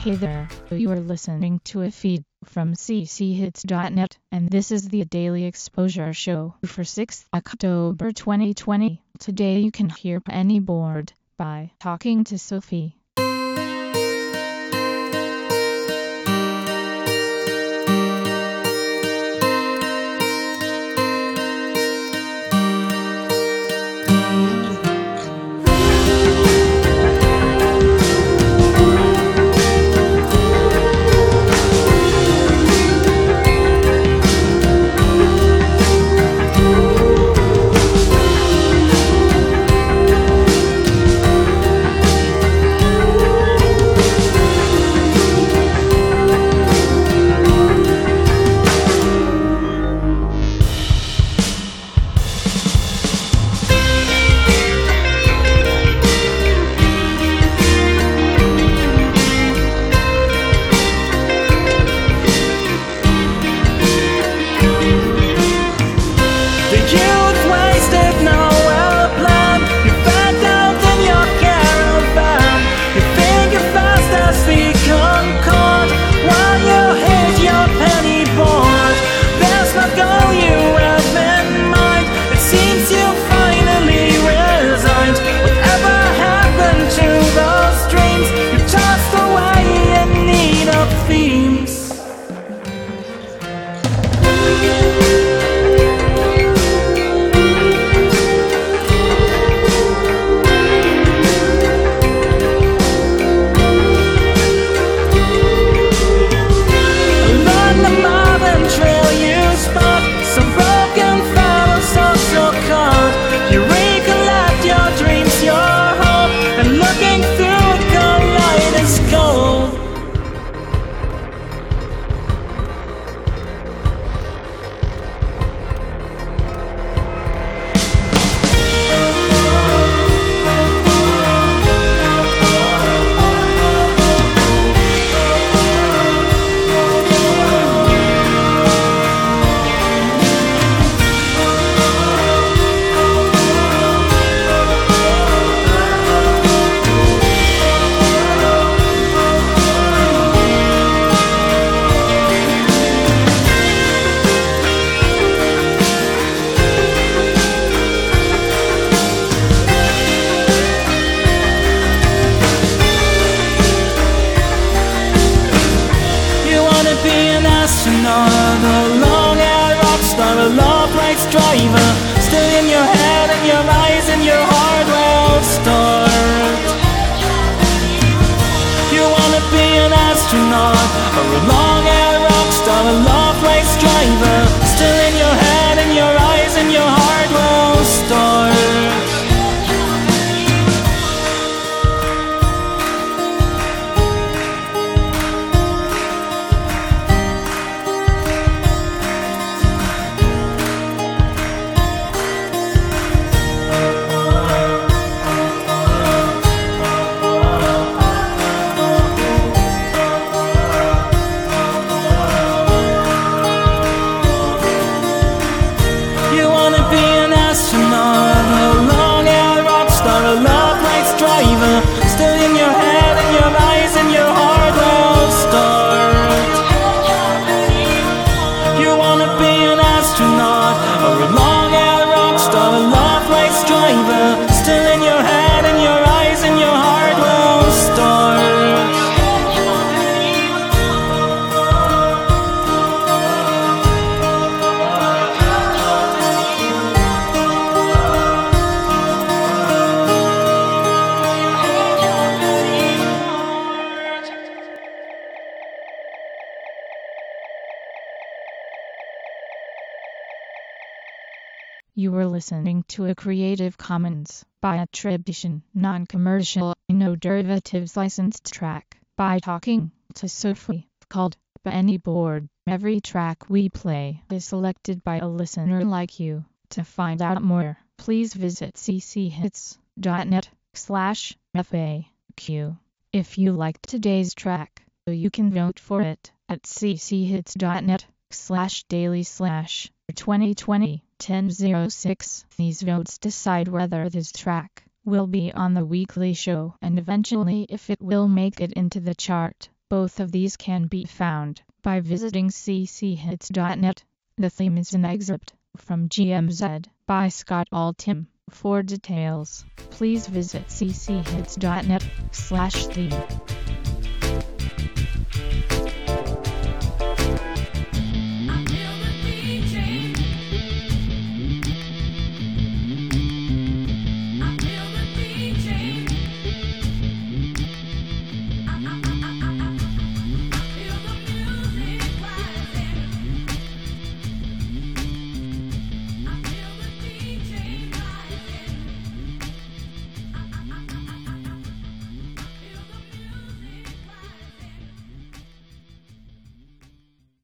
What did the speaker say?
Hey there, you are listening to a feed from cchits.net, and this is the Daily Exposure Show for 6th October 2020. Today you can hear Penny Board by Talking to Sophie. A long-haired rock star, a love-race driver, still in your head and your eyes and your heart will start. You wanna be an astronaut, or a long-haired rock star, a love-race driver, still in your head and your eyes and your heart will start. Still in your head and your eyes and your heart will start. You wanna be an astronaut, or a long-haired rock star, a love-race driver, still in your head and your eyes and your heart will start. You were listening to a Creative Commons by attribution, non-commercial, no derivatives licensed track by Talking to Sophie called Penny Board. Every track we play is selected by a listener like you. To find out more, please visit cchits.net/FAQ. If you liked today's track, you can vote for it at cchits.net/daily/2020. 1006. These votes decide whether this track will be on the weekly show and eventually if it will make it into the chart. Both of these can be found by visiting cchits.net. The theme is an excerpt from GMZ by Scott Altham. For details, please visit cchits.net/theme.